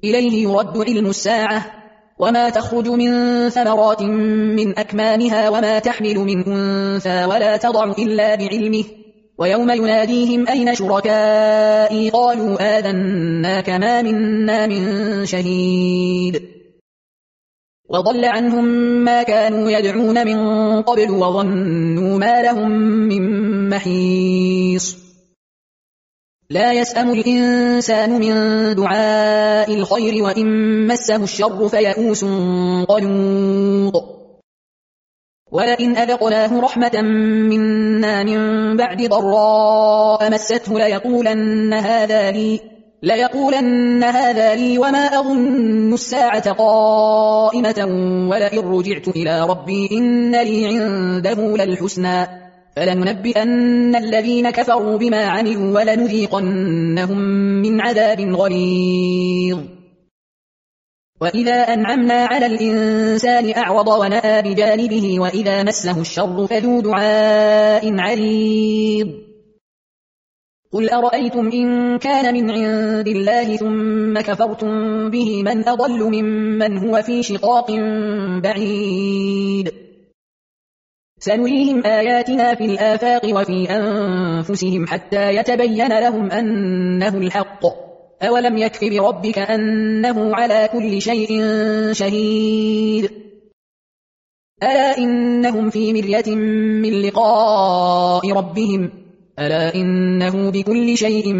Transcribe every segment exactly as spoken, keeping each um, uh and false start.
إليه يرد علم الساعة وما تخرج من ثمرات من أكمامها وما تحمل من أنثى ولا تضع إلا بعلمه ويوم يناديهم أين شركائي قالوا آذناك ما منا من شهيد وضل عنهم ما كانوا يدعون من قبل وظنوا ما لهم من محيص لا يسأم الإنسان من دعاء الخير وإن مسه الشر فيئوس قنوط ولئن أذقناه رحمة منا من بعد ضراء مسته ليقولن هذا لي ليقولن هذا لي وما أظن الساعة قائمة ولئن رجعت إلى ربي إن لي عنده للحسنى فلننبئن الذين كفروا بما عملوا ولنذيقنهم من عذاب غليظ وإذا أنعمنا على الإنسان أعرض ونأى بجانبه وإذا مسه الشر فذو دعاء عريض قل أرأيتم إن كان من عند الله ثم كفرتم به من أضل ممن هو في شقاق بعيد سنريهم آياتنا في الآفاق وفي أنفسهم حتى يتبين لهم أنه الحق أولم يكف بربك أنه على كل شيء شهيد ألا إنهم في مرية من لقاء ربهم ألا إنه بكل شيء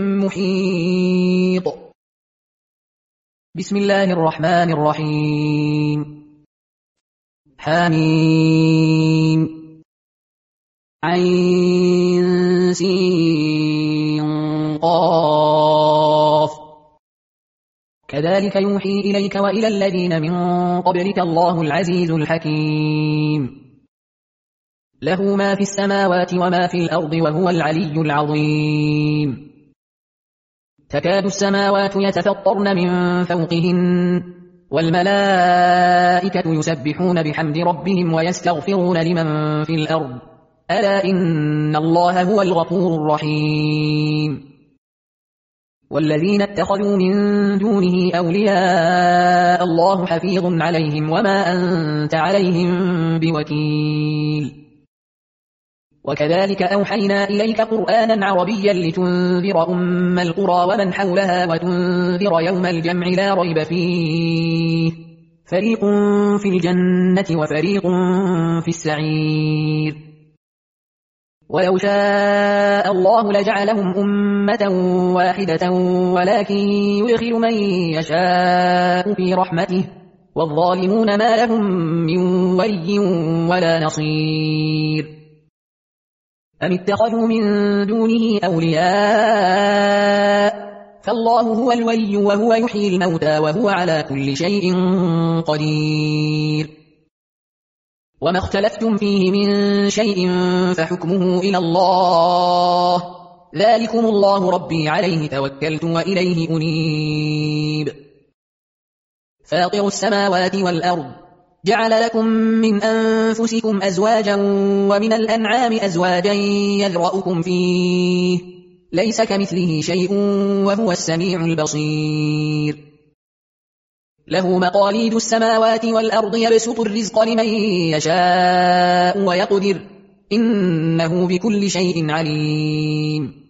محيط بسم الله الرحمن الرحيم حميم عين سين قاف كذلك يوحي إليك وإلى الذين من قبلك الله العزيز الحكيم له ما في السماوات وما في الأرض وهو العلي العظيم تكاد السماوات يتفطرن من فوقهن والملائكة يسبحون بحمد ربهم ويستغفرون لمن في الأرض ألا إن الله هو الغفور الرحيم والذين اتخذوا من دونه أولياء الله حفيظ عليهم وما أنت عليهم بوكيل وكذلك أوحينا إليك قرآنا عربيا لتنذر أم القرى ومن حولها وتنذر يوم الجمع لا ريب فيه فريق في الجنة وفريق في السعير ولو شاء الله لجعلهم أمة واحدة ولكن يدخل من يشاء في رحمته والظالمون ما لهم من ولي ولا نصير أم اتخذوا من دونه أولياء فالله هو الولي وهو يحيي الموتى وهو على كل شيء قدير وما اختلفتم فيه من شيء فحكمه إلى الله ذلكم الله ربي عليه توكلت وإليه أنيب فاطر السماوات والأرض جعل لكم من أنفسكم أزواجا ومن الأنعام أزواجا يذرأكم فيه ليس كمثله شيء وهو السميع البصير له مقاليد السماوات والأرض يبسط الرزق لمن يشاء ويقدر إنه بكل شيء عليم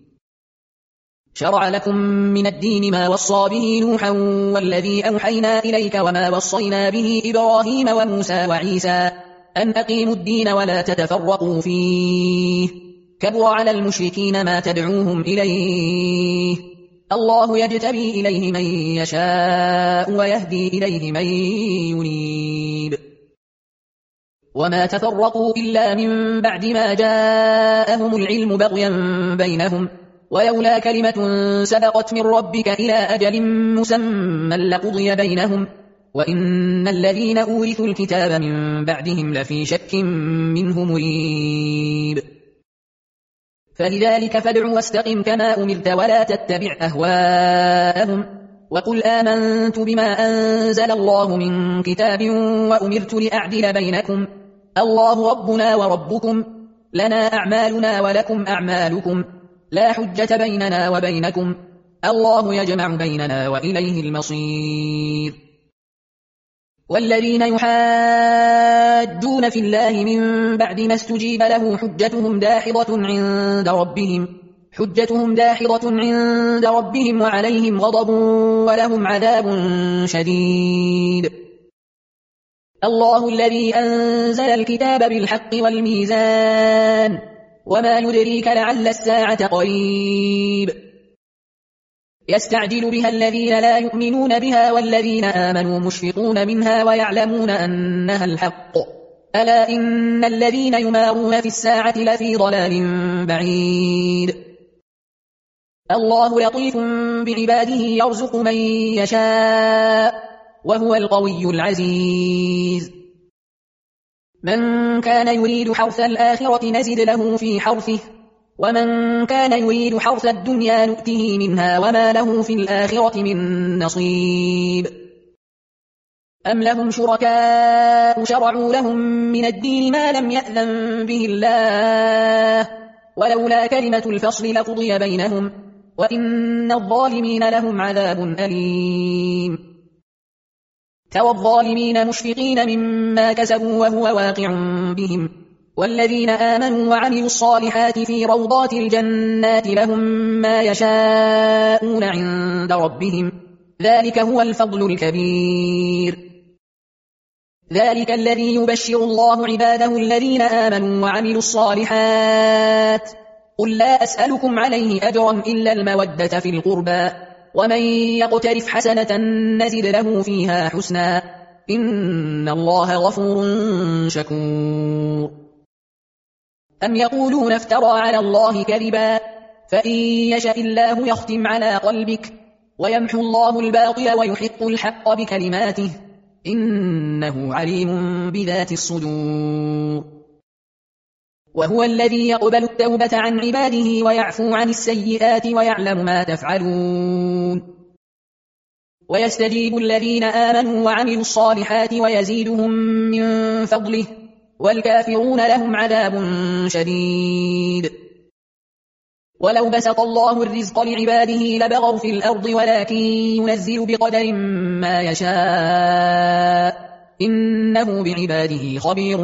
شرع لكم من الدين ما وصى به نوحا والذي أوحينا إليك وما وصينا به إبراهيم وموسى وعيسى أن أقيموا الدين ولا تتفرقوا فيه كبر على المشركين ما تدعوهم إليه الله يجتبي إليه من يشاء ويهدي إليه من ينيب وما تفرقوا إلا من بعد ما جاءهم العلم بغيا بينهم ولولا كلمة سبقت من ربك إلى أجل مسمى لقضي بينهم وإن الذين أورثوا الكتاب من بعدهم لفي شك منه مريب فلذلك فادع واستقم كما أمرت ولا تتبع أهواءهم وقل آمنت بما أنزل الله من كتاب وأمرت لأعدل بينكم الله ربنا وربكم لنا أعمالنا ولكم أعمالكم لا حجة بيننا وبينكم الله يجمع بيننا وإليه المصير. والذين يحاجون في الله من بعد ما استجيب له حجتهم داحضة عند ربهم حجتهم داحضة عند ربهم وعليهم غضب ولهم عذاب شديد. الله الذي أنزل الكتاب بالحق والميزان وما يدريك لعل الساعة قريب. يستعجل بها الذين لا يؤمنون بها والذين آمنوا مشفقون منها ويعلمون أنها الحق. ألا إن الذين يمارون في الساعة لفي ضلال بعيد. الله لطيف بعباده يرزق من يشاء وهو القوي العزيز. من كان يريد حرث الآخرة نزد له في حرثه ومن كان يريد حرث الدنيا نؤته منها وما له في الآخرة من نصيب. أم لهم شركاء شرعوا لهم من الدين ما لم يأذن به الله ولولا كلمة الفصل لقضي بينهم وإن الظالمين لهم عذاب أليم. ترى الظالمين مشفقين مما كسبوا وهو واقع بهم والذين آمنوا وعملوا الصالحات في روضات الجنات لهم ما يشاءون عند ربهم ذلك هو الفضل الكبير. ذلك الذي يبشر الله عباده الذين آمنوا وعملوا الصالحات قل لا أسألكم عليه أجرا إلا المودة في القربى ومن يقترف حسنة نزد له فيها حسنا إن الله غفور شكور. أم يقولون افترى على الله كذبا فإن يشاء الله يختم على قلبك ويمحو الله الباطل ويحق الحق بكلماته إنه عليم بذات الصدور. وهو الذي يقبل التوبة عن عباده ويعفو عن السيئات ويعلم ما تفعلون. ويستجيب الذين آمنوا وعملوا الصالحات ويزيدهم من فضله والكافرون لهم عذاب شديد. ولو بسط الله الرزق لعباده لبغوا في الأرض ولكن ينزل بقدر ما يشاء إنه بعباده خبير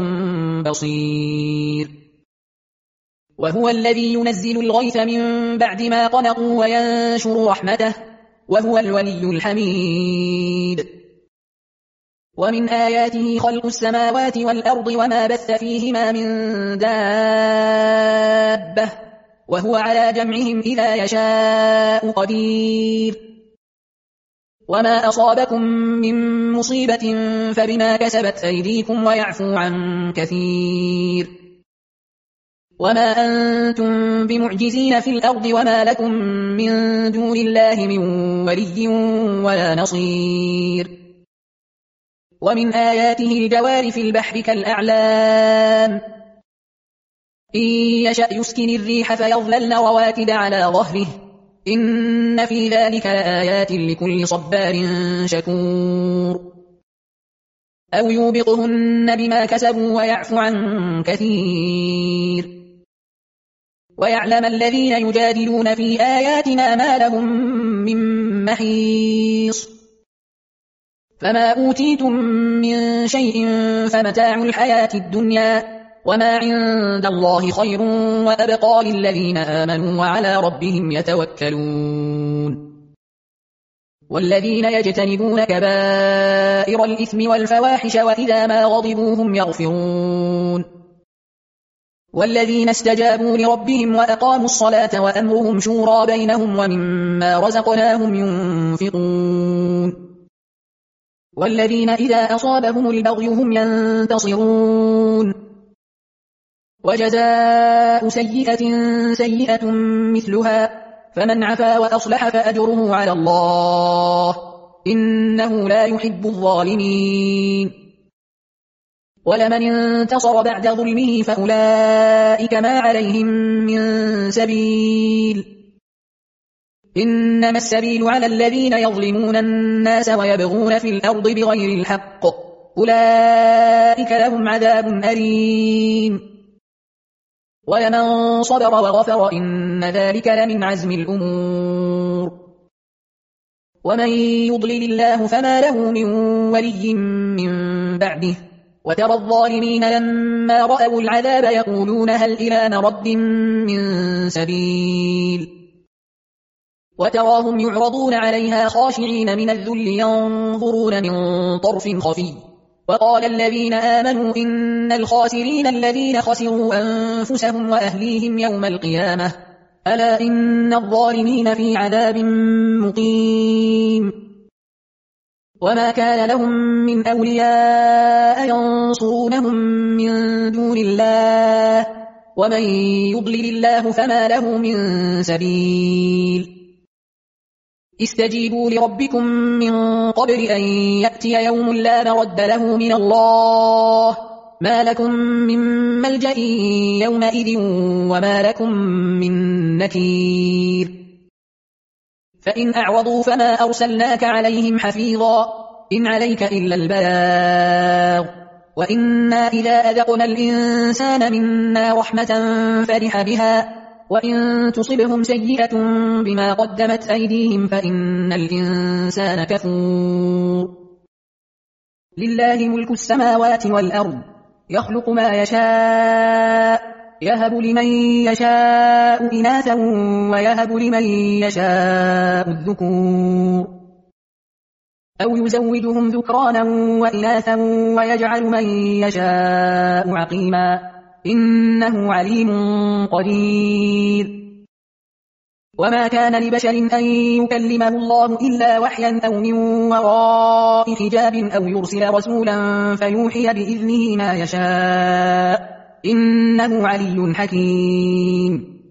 بصير. وهو الذي ينزل الغيث من بعد ما قنطوا وينشر رحمته وهو الولي الحميد. ومن آياته خلق السماوات والأرض وما بث فيهما من دابة وهو على جمعهم إذا يشاء قدير. وما أصابكم من مصيبة فبما كسبت أيديكم ويعفو عن كثير. وما أنتم بمعجزين في الأرض وما لكم من دون الله من ولي ولا نصير. ومن آياته الجوار في البحر كالأعلام إن يشأ يسكن الريح فيظللن رواكد على ظهره إن في ذلك لآيات لكل صبار شكور. أو يوبقهن بما كسبوا ويعفو عن كثير. ويعلم الذين يجادلون في آياتنا ما لهم من محيص. فما أوتيتم من شيء فمتاع الحياة الدنيا وما عند الله خير وأبقى للذين آمنوا وعلى ربهم يتوكلون. والذين يجتنبون كبائر الإثم والفواحش وإذا ما غضبوا هم يغفرون. والذين استجابوا لربهم وأقاموا الصلاة وأمرهم شورى بينهم ومما رزقناهم ينفقون. والذين إذا أصابهم البغي هم ينتصرون. وجزاء سيئة سيئة مثلها فمن عفا وأصلح فأجره على الله إنه لا يحب الظالمين. ولمن انتصر بعد ظلمه فأولئك ما عليهم من سبيل إنما السبيل على الذين يظلمون الناس ويبغون في الأرض بغير الحق أولئك لهم عذاب أليم. ولمن صبر وغفر إن ذلك لمن عزم الأمور. ومن يضلل الله فما له من ولي من بعده وترى الظالمين لما رأوا العذاب يقولون هل إلى مرد من سبيل وتراهم يعرضون عليها خاشعين من الذل ينظرون من طرف خفي وقال الذين آمنوا إن الخاسرين الذين خسروا أنفسهم وأهليهم يوم القيامة ألا إن الظالمين في عذاب مقيم وما كان لهم من أولياء ينصرونهم من دون الله ومن يضلل الله فما له من سبيل استجيبوا لربكم من قبل أن يأتي يوم لا مرد له من الله ما لكم من ملجأ يومئذ وما لكم من نكير فإن أعرضوا فما أرسلناك عليهم حفيظا إن عليك إلا البلاغ وإنا إذا أذقنا الإنسان منا رحمة فرح بها وإن تصبهم سيئة بما قدمت أيديهم فإن الإنسان كفور لله ملك السماوات والأرض يخلق ما يشاء يهب لمن يشاء إناثا ويهب لمن يشاء الذكور أو يزوجهم ذكرانا وإناثا ويجعل من يشاء عقيما إنه عليم قدير وما كان لبشر أن يكلمه الله إلا وحيا أو من وراء حجاب أو يرسل رسولا فيوحي بإذنه ما يشاء إنه علي حكيم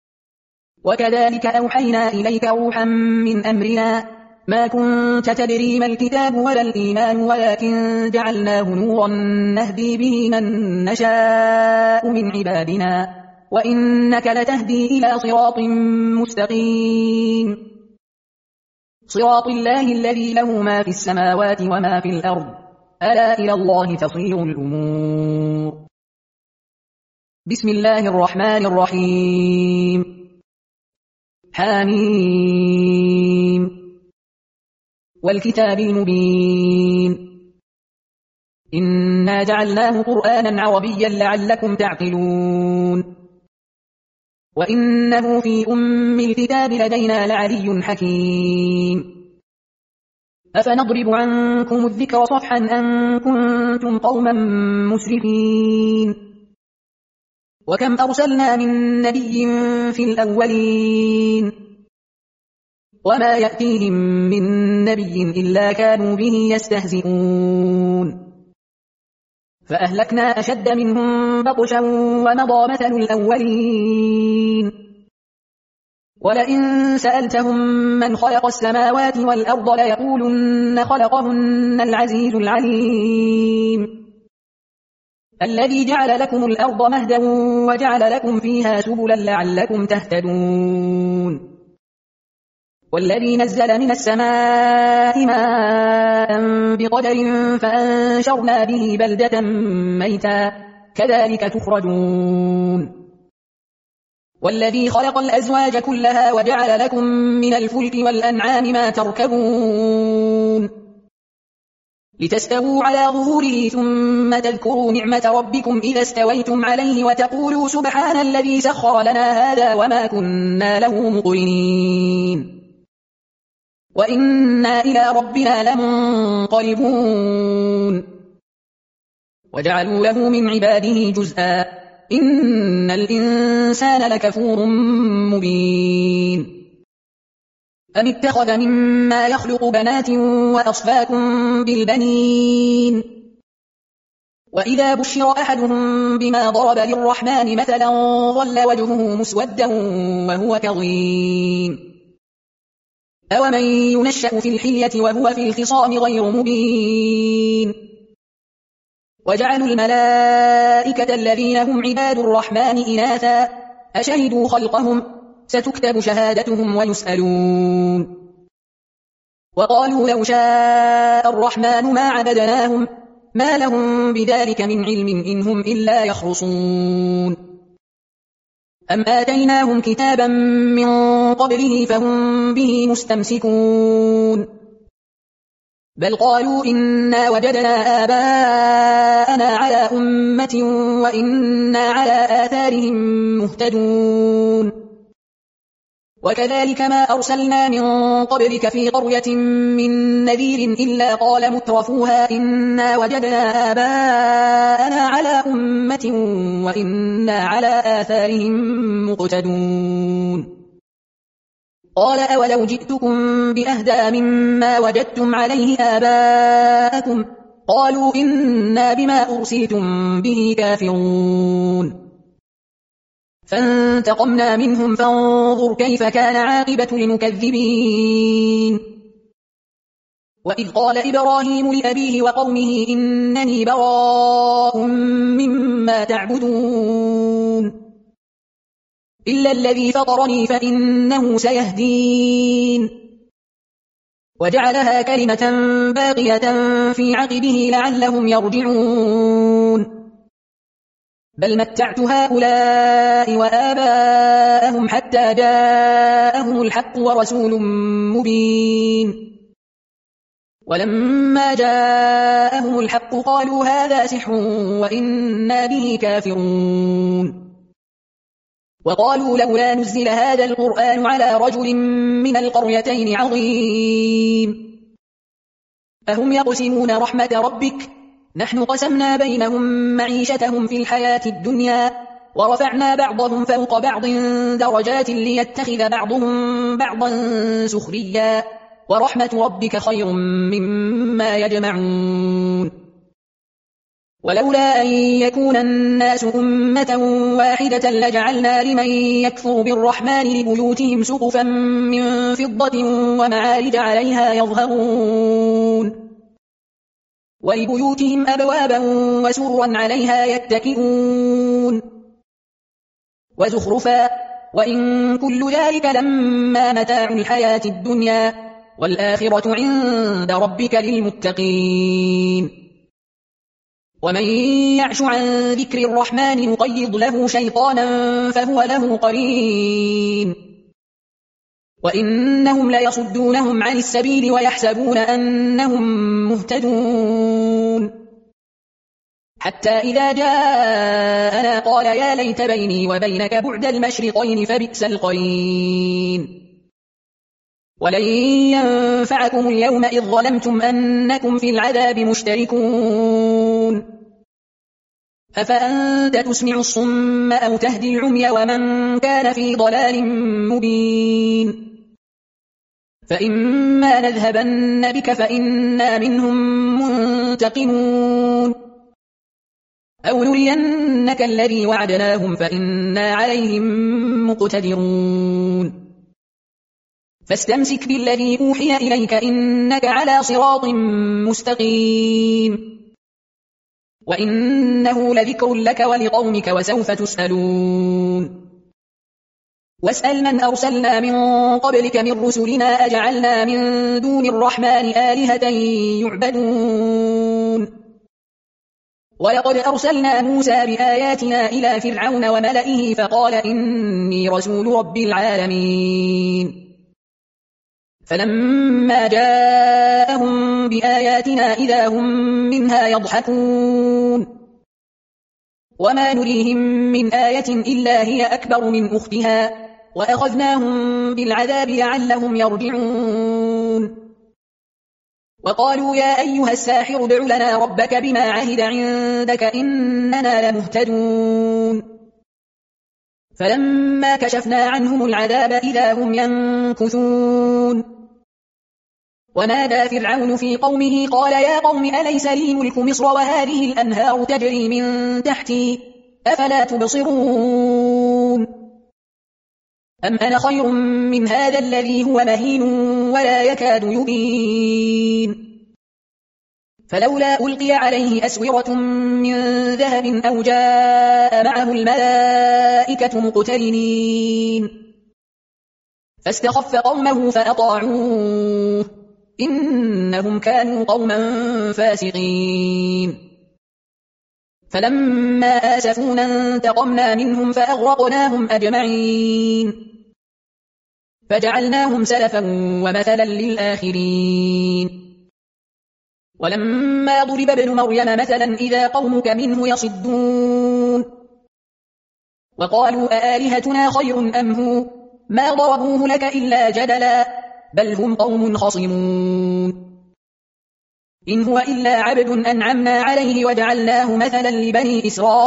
وكذلك أوحينا إليك روحا من أمرنا ما كنت تدري ما الكتاب ولا الإيمان ولكن جعلناه نورا نهدي به من نشاء من عبادنا وإنك لتهدي إلى صراط مستقيم صراط الله الذي له ما في السماوات وما في الأرض ألا إلى الله تصير الأمور بسم الله الرحمن الرحيم حميم والكتاب المبين إنا جعلناه قرآنا عربيا لعلكم تعقلون وإنه في أم الكتاب لدينا لعلي حكيم أفنضرب عنكم الذكر صفحا أن كنتم قوما مسرفين وكم أرسلنا من نبي في الأولين وما يأتيهم من نبي إلا كانوا به يستهزئون فأهلكنا أشد منهم بطشا ومضى مثل الأولين ولئن سألتهم من خلق السماوات والأرض ليقولن خلقهن العزيز العليم الذي جعل لكم الأرض مهدا وجعل لكم فيها سبلا لعلكم تهتدون والذي نزل من السماء ماء بقدر فأنشرنا به بلدة ميتا كذلك تخرجون والذي خلق الأزواج كلها وجعل لكم من الفلك والأنعام ما تركبون لتستووا على ظهوره ثم تذكروا نعمة ربكم إذا استويتم عليه وتقولوا سبحان الذي سخر لنا هذا وما كنا له مقرنين وإنا إلى ربنا لمنقلبون وجعلوا له من عباده جزءا إن الإنسان لكفور مبين أم اتخذ مما يخلق بنات وأصفاكم بالبنين وإذا بشر أحدهم بما ضرب للرحمن مثلا ظل وجهه مسودا وهو كظيم أومن ينشأ في الحلية وهو في الخصام غير مبين وجعلوا الملائكة الذين هم عباد الرحمن إناثا أشهدوا خلقهم ستكتب شهادتهم ويسألون وقالوا لو شاء الرحمن ما عبدناهم ما لهم بذلك من علم إن هم إلا يخرصون أم آتيناهم كتابا من قبله فهم به مستمسكون بل قالوا إنا وجدنا آباءنا على أمة وإنا على آثارهم مهتدون وكذلك ما أرسلنا من قبلك في قرية من نذير إلا قال مترفوها إنا وجدنا آباءنا على أمة وإنا على آثارهم مقتدون قال أولو جئتكم بأهدى مما وجدتم عليه آباءكم قالوا إنا بما أرسلتم به كافرون فانتقمنا منهم فانظر كيف كان عاقبة المكذبين وإذ قال إبراهيم لأبيه وقومه إنني براء مما تعبدون إلا الذي فطرني فإنه سيهدين وجعلها كلمة باقية في عقبه لعلهم يرجعون بل متعت هؤلاء وآباءهم حتى جاءهم الحق ورسول مبين ولما جاءهم الحق قالوا هذا سحر وإنا به كافرون وقالوا لولا نزل هذا القرآن على رجل من القريتين عظيم أهم يقسمون رحمة ربك نحن قسمنا بينهم معيشتهم في الحياة الدنيا ورفعنا بعضهم فوق بعض درجات ليتخذ بعضهم بعضا سخريا ورحمة ربك خير مما يجمعون ولولا أن يكون الناس أمة واحدة لجعلنا لمن يكفر بالرحمن لبيوتهم سقفا من فضة ومعارج عليها يظهرون ولبيوتهم أبوابا وسرا عليها يتكئون وزخرفا وإن كل ذلك لما متاع الحياة الدنيا والآخرة عند ربك للمتقين ومن يعش عن ذكر الرحمن نقيض له شيطانا فهو له قرين وإنهم ليصدونهم عن السبيل ويحسبون أنهم مهتدون حتى إذا جاءنا قال يا ليت بيني وبينك بعد المشرقين فبئس القرين ولن ينفعكم اليوم إذ ظلمتم أنكم في العذاب مشتركون أفأنت تسمع الصم أو تهدي العمي ومن كان في ضلال مبين فإما نذهبن بك فإنا منهم منتقمون أو نرينك الذي وعدناهم فإنا عليهم مقتدرون فاستمسك بالذي أوحي إليك إنك على صراط مستقيم وإنه لذكر لك ولقومك وسوف تسألون واسأل من أرسلنا من قبلك من رسلنا أجعلنا من دون الرحمن آلهة يعبدون ولقد أرسلنا موسى بآياتنا إلى فرعون وملئه فقال إني رسول رب العالمين فلما جاءهم بآياتنا إذا هم منها يضحكون وما نريهم من آية إلا هي أكبر من أختها وأخذناهم بالعذاب لعلهم يرجعون وقالوا يا أيها الساحر ادع لنا ربك بما عهد عندك إننا لمهتدون فلما كشفنا عنهم العذاب إذا هم ينكثون ونادى فرعون في قومه قال يا قوم أليس لي ملك مصر وهذه الأنهار تجري من تحتي أفلا تبصرون أم أنا خير من هذا الذي هو مهين ولا يكاد يبين فلولا ألقي عليه أسورة من ذهب أو جاء معه الملائكة مقترنين فاستخف قومه فأطاعوه إنهم كانوا قوما فاسقين فلما آسفونا انتقمنا منهم فأغرقناهم أجمعين فجعلناهم سلفا ومثلا للآخرين ولما ضرب ابن مريم مثلا إذا قومك منه يصدون وقالوا أآلهتنا خير أم هو ما ضربوه لك إلا جدلا بل هم قوم خصمون إن هو إلا عبد أنعمنا عليه وجعلناه مثلا لبني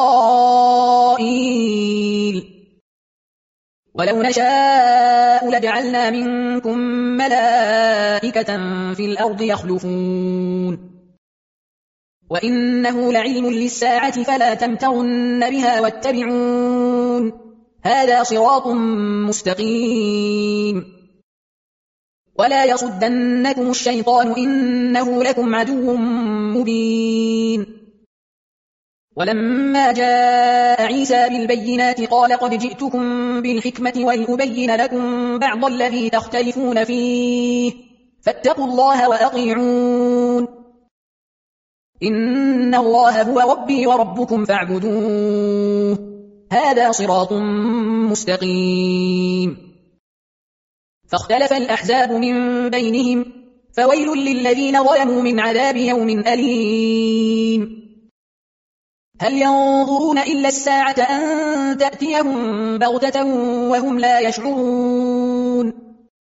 إسرائيل ولو نشاء لجعلنا منكم ملائكة في الأرض يخلفون وإنه لعلم للساعة فلا تمترن بها واتبعون هذا صراط مستقيم ولا يصدنكم الشيطان إنه لكم عدو مبين ولما جاء عيسى بالبينات قال قد جئتكم بالحكمة ولأبين لكم بعض الذي تختلفون فيه فاتقوا الله وأطيعون إن الله هو ربي وربكم فاعبدوه هذا صراط مستقيم فاختلف الأحزاب من بينهم فويل للذين ظلموا من عذاب يوم أليم هل ينظرون إلا الساعة أن تأتيهم بغتة وهم لا يشعرون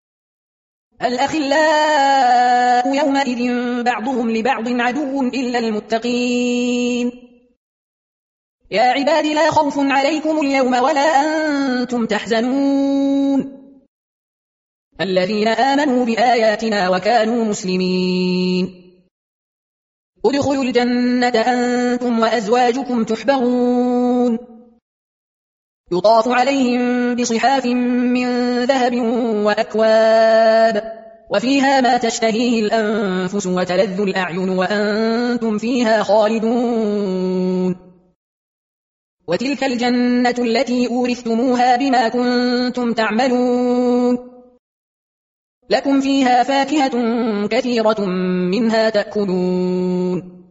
الأخلاء يومئذ بعضهم لبعض عدو إلا المتقين يا عباد لا خوف عليكم اليوم ولا أنتم تحزنون الذين آمنوا بآياتنا وكانوا مسلمين ادخلوا الجنة أنتم وأزواجكم تحبرون يطاف عليهم بصحاف من ذهب وأكواب وفيها ما تشتهيه الأنفس وتلذ الأعين وأنتم فيها خالدون وتلك الجنة التي أورثتموها بما كنتم تعملون لكم فيها فاكهة كثيرة منها تأكلون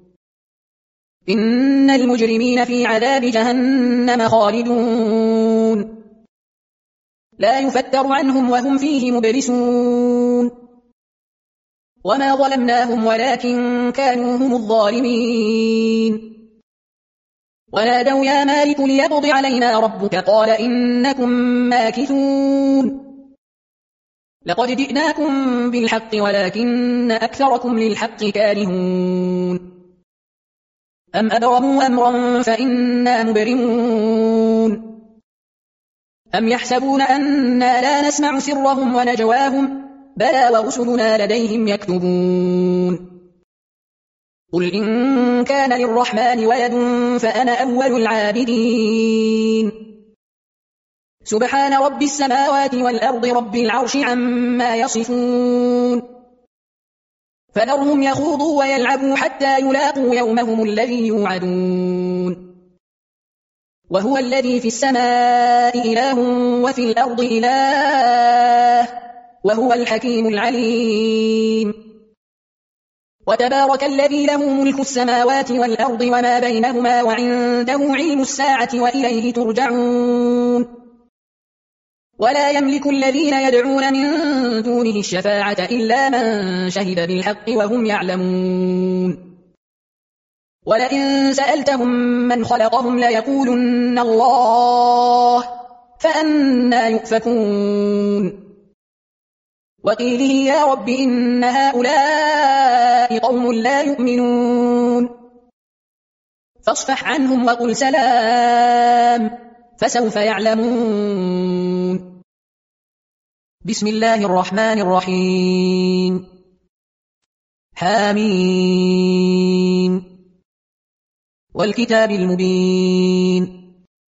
إن المجرمين في عذاب جهنم خالدون لا يفتر عنهم وهم فيه مبلسون وما ظلمناهم ولكن كانوا هم الظالمين ونادوا يا مالك ليقض علينا ربك قال إنكم ماكثون لقد جئناكم بالحق ولكن أكثركم للحق كارهون أم أبرموا أمرا فإنا مبرمون أم يحسبون أننا لا نسمع سرهم ونجواهم بلى ورسلنا لديهم يكتبون قل إن كان للرحمن ولد فأنا أول العابدين سبحان رب السماوات والأرض رب العرش عما يصفون فذرهم يخوضوا ويلعبوا حتى يلاقوا يومهم الذي يوعدون وهو الذي في السماء إله وفي الأرض إله وهو الحكيم العليم وتبارك الذي له ملك السماوات والأرض وما بينهما وعنده علم الساعة وإليه ترجعون ولا يملك الذين يدعون من دونه الشفاعة إلا من شهد بالحق وهم يعلمون ولئن سألتهم من خلقهم ليقولن الله فأنى يؤفكون وقيله يا رب إن هؤلاء قوم لا يؤمنون فاصفح عنهم وقل سلام فسوف يعلمون بسم الله الرحمن الرحيم حامين والكتاب المبين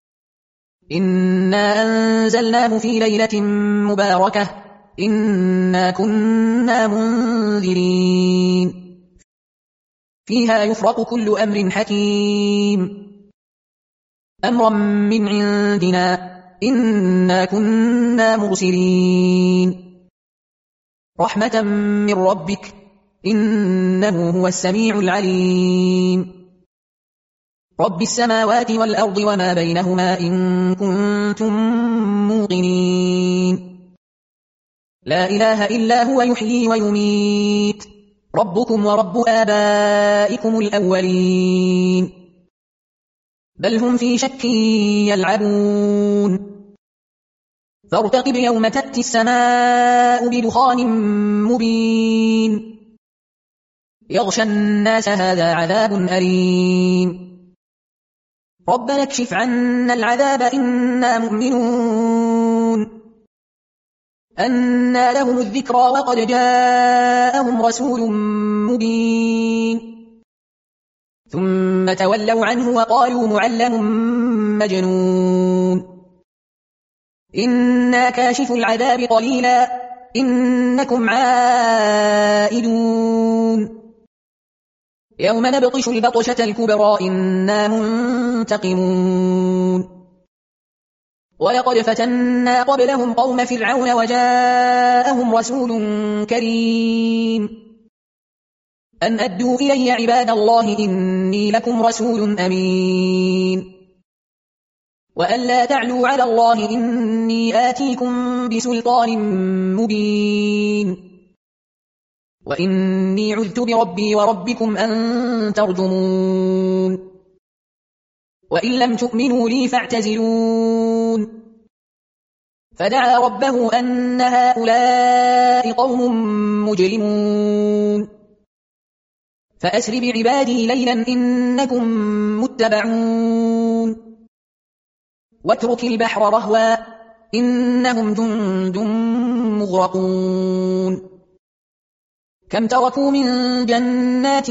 إنا أنزلناه في ليلة مباركة إنا كنا منذرين فيها يفرق كل أمر حكيم أمرا من عندنا إنا كنا مرسلين رحمة من ربك إنه هو السميع العليم رب السماوات والأرض وما بينهما إن كنتم موقنين لا إله إلا هو يحيي ويميت ربكم ورب آبائكم الأولين بل هم في شك يلعبون فارتقب يوم تأتي السماء بدخان مبين يغشى الناس هذا عذاب أليم ربنا اكشف عنا العذاب إنا مؤمنون أنى لهم الذكرى وقد جاءهم رسول مبين ثم تولوا عنه وقالوا معلم مجنون إنا كاشف العذاب قليلا إنكم عائدون يوم نبطش البطشة الكبرى إنا منتقمون ولقد فتنا قبلهم قوم فرعون وجاءهم رسول كريم أن أدوا إلي عباد الله إني لكم رسول أمين وأن لا تعلوا على الله إني آتيكم بسلطان مبين وإني عذت بربي وربكم أن ترجمون وإن لم تؤمنوا لي فاعتزلون فدعا ربه أن هؤلاء قوم مجرمون فأسر بعبادي ليلا إنكم متبعون واترك البحر رهوا إنهم جند مغرقون كم تركوا من جنات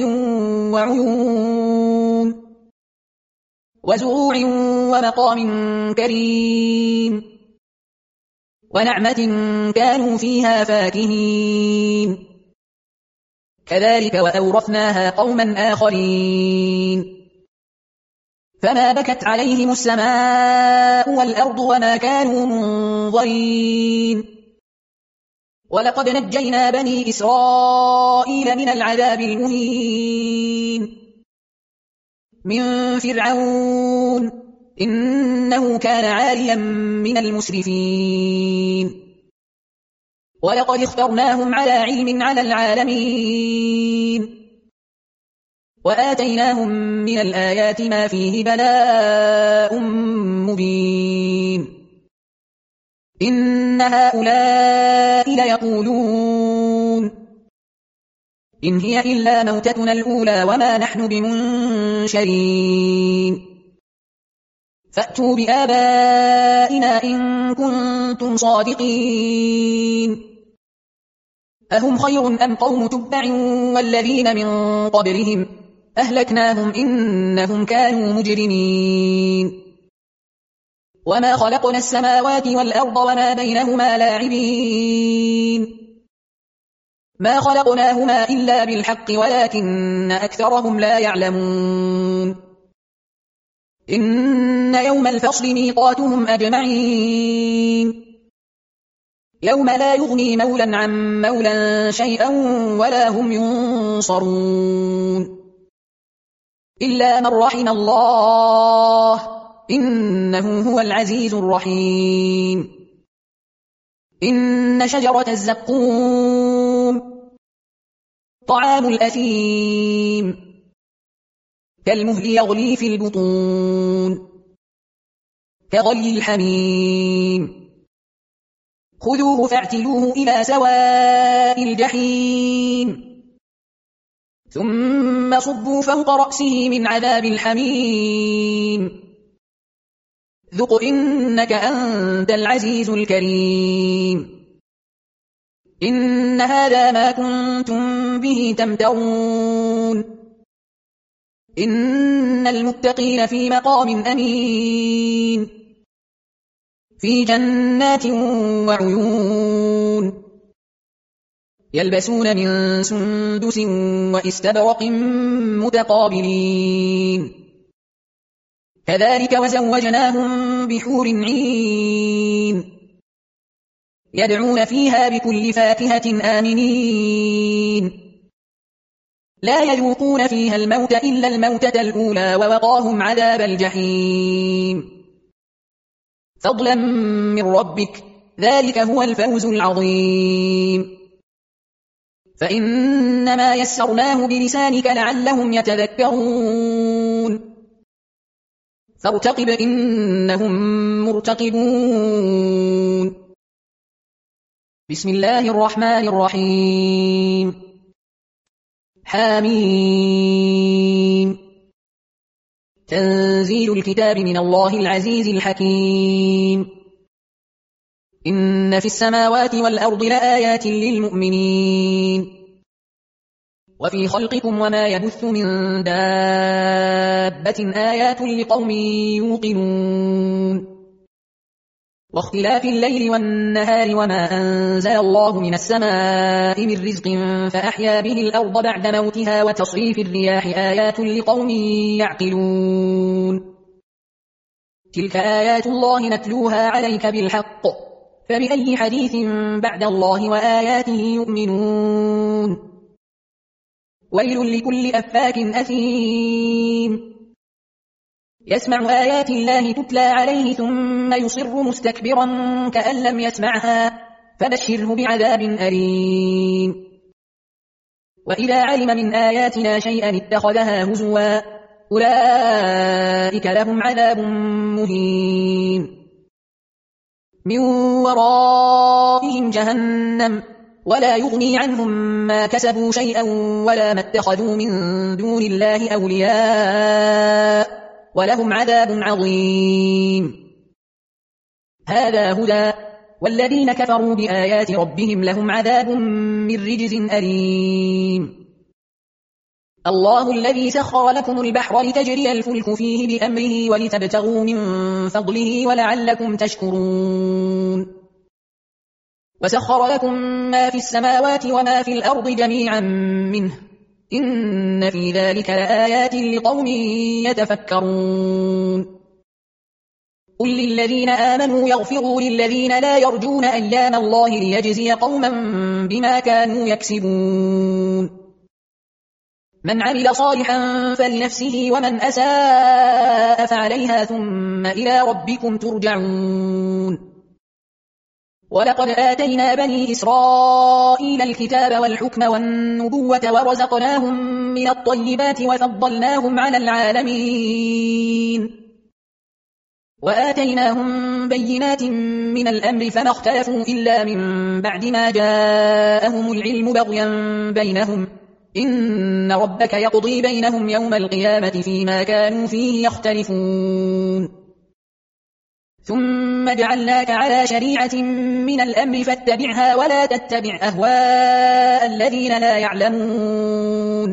وعيون وزروع ومقام كريم ونعمة كانوا فيها فاكهين كذلك وأورثناها قوما آخرين فما بكت عليهم السماء والأرض وما كانوا منظرين ولقد نجينا بني إسرائيل من العذاب المهين من فرعون إنه كان عاليا من المسرفين ولقد اخترناهم على علم على العالمين وآتيناهم من الآيات ما فيه بلاء مبين إن هؤلاء ليقولون إن هي إلا موتتنا الأولى وما نحن بمنشرين فأتوا بآبائنا إن كنتم صادقين أهم خير أم قوم تبع والذين من قبلهم أهلكناهم إنهم كانوا مجرمين وما خلقنا السماوات والأرض وما بينهما لاعبين ما خلقناهما إلا بالحق ولكن أكثرهم لا يعلمون إن يوم الفصل ميقاتهم أجمعين يوم لا يغني مولا عن مولا شيئا ولا هم ينصرون إلا من رحم الله إنه هو العزيز الرحيم إن شجرة الزقوم طعام الأثيم كالمهل يغلي في البطون كغلي الحميم خذوه فاعتلوه إلى سواء الجحيم ثم صبوا فوق رأسه من عذاب الحميم ذق إنك أنت العزيز الكريم إن هذا ما كنتم به تمترون إن المتقين في مقام أمين في جنات وعيون يلبسون من سندس وإستبرق متقابلين كذلك وزوجناهم بحور عين يدعون فيها بكل فاكهة آمنين لا يذوقون فيها الموت إلا الموتة الأولى ووقاهم عذاب الجحيم فضلا من ربك ذلك هو الفوز العظيم فإنما يسرناه بلسانك لعلهم يتذكرون فارتقب إنهم مرتقبون بسم الله الرحمن الرحيم حميم تنزيل الكتاب من الله العزيز الحكيم إن في السماوات والأرض لآيات للمؤمنين وفي خلقكم وما يبث من دابة آيات لقوم يوقنون واختلاف الليل والنهار وما أنزل الله من السماء من رزق فأحيا به الأرض بعد موتها وتصريف الرياح آيات لقوم يعقلون تلك آيات الله نتلوها عليك بالحق فبأي حديث بعد الله وآياته يؤمنون ويل لكل أفاك أثيم يسمع آيات الله تتلى عليه ثم يصر مستكبرا كأن لم يسمعها فبشره بعذاب أليم وإذا علم من آياتنا شيئا اتخذها هزوا أولئك لهم عذاب مهين من ورائهم جهنم ولا يغني عنهم ما كسبوا شيئا ولا ما اتخذوا من دون الله أولياء ولهم عذاب عظيم هذا هدى والذين كفروا بآيات ربهم لهم عذاب من رجز أليم الله الذي سخر لكم البحر لتجري الفلك فيه بأمره ولتبتغوا من فضله ولعلكم تشكرون وسخر لكم ما في السماوات وما في الأرض جميعا منه إن في ذلك لآيات لقوم يتفكرون قل للذين آمنوا يغفروا للذين لا يرجون أيام الله ليجزي قوما بما كانوا يكسبون من عمل صالحا فلنفسه ومن أساء فعليها ثم إلى ربكم ترجعون ولقد آتينا بني إسرائيل الكتاب والحكم والنبوة ورزقناهم من الطيبات وفضلناهم على العالمين وآتيناهم بينات من الأمر فما اختلفوا إلا من بعد ما جاءهم العلم بغيا بينهم إن ربك يقضي بينهم يوم القيامة فيما كانوا فيه يختلفون ثم جعلناك على شريعة من الأمر فاتبعها ولا تتبع أهواء الذين لا يعلمون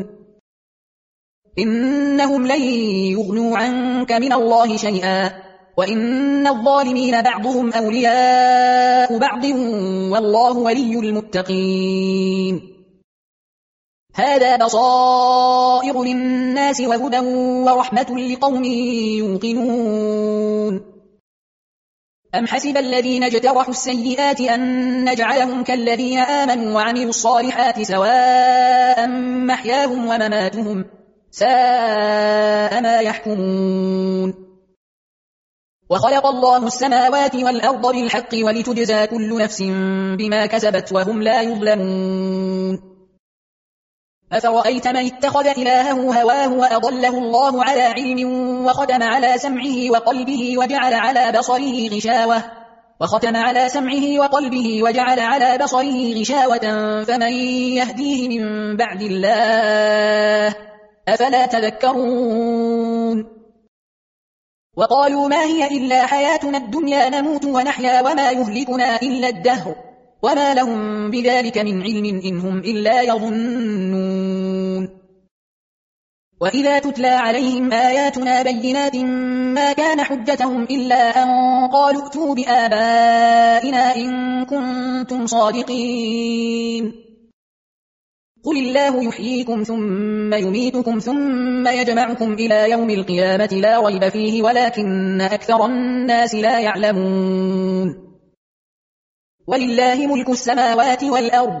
إنهم لن يغنوا عنك من الله شيئا وإن الظالمين بعضهم أولياء بعض والله ولي المتقين هذا بصائر للناس وهدى ورحمة لقوم يوقنون أم حسب الذين اجترحوا السيئات أن نجعلهم كالذين آمنوا وعملوا الصالحات سواء محياهم ومماتهم ساء ما يحكمون وخلق الله السماوات والأرض بالحق ولتجزى كل نفس بما كسبت وهم لا يظلمون أفرأيت من اتخذ إلهه هواه وأضله الله على علم وختم على سمعه وقلبه وجعل على بصره غشاوة وختم على سمعه وقلبه وجعل على بصره غشاوة فمن يهديه من بعد الله أفلا تذكرون وقالوا ما هي إلا حياتنا الدنيا نموت ونحيا وما يهلكنا إلا الدهر وما لهم بذلك من علم إن هم إلا يظنون وإذا تتلى عليهم آياتنا بينات ما كان حجتهم إلا أن قالوا ائتوا بآبائنا إن كنتم صادقين قل الله يحييكم ثم يميتكم ثم يجمعكم إلى يوم القيامة لا ريب فيه ولكن أكثر الناس لا يعلمون ولله ملك السماوات والأرض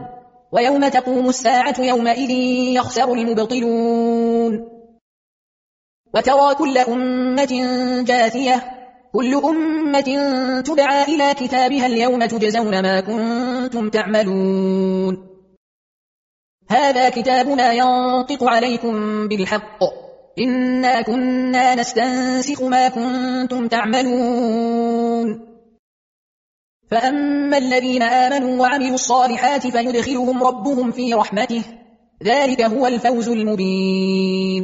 ويوم تقوم الساعة يومئذ يخسر المبطلون. وترى كل أمة جاثية كل أمة تدعى إلى كتابها اليوم تجزون ما كنتم تعملون هذا كتابنا ينطق عليكم بالحق إنا كنا نستنسخ ما كنتم تعملون فأما الذين آمنوا وعملوا الصالحات فيدخلهم ربهم في رحمته ذلك هو الفوز المبين.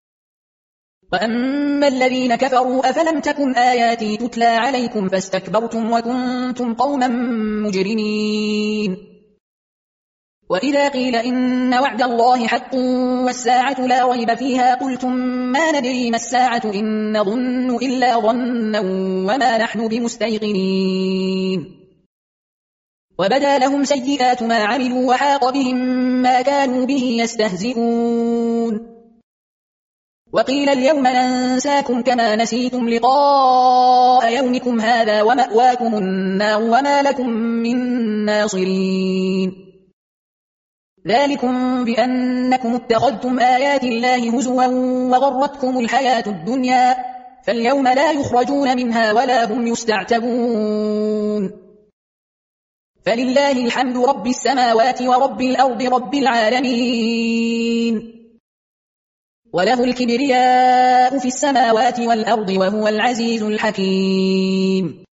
وأما الذين كفروا أفلم تكن آياتي تتلى عليكم فاستكبرتم وكنتم قوما مجرمين. وإذا قيل إن وعد الله حق والساعة لا ريب فيها قلتم ما ندري ما الساعة إن نظن إلا ظنا وما نحن بمستيقنين. وبدا لهم سيئات ما عملوا وحاق بهم ما كانوا به يستهزئون. وقيل اليوم ننساكم كما نسيتم لقاء يومكم هذا ومأواكم النار وما لكم من ناصرين. ذلكم بأنكم اتخذتم آيات الله هزوا وغرتكم الحياة الدنيا فاليوم لا يخرجون منها ولا هم يستعتبون. فلله الحمد رب السماوات ورب الأرض رب العالمين وله الكبرياء في السماوات والأرض وهو العزيز الحكيم.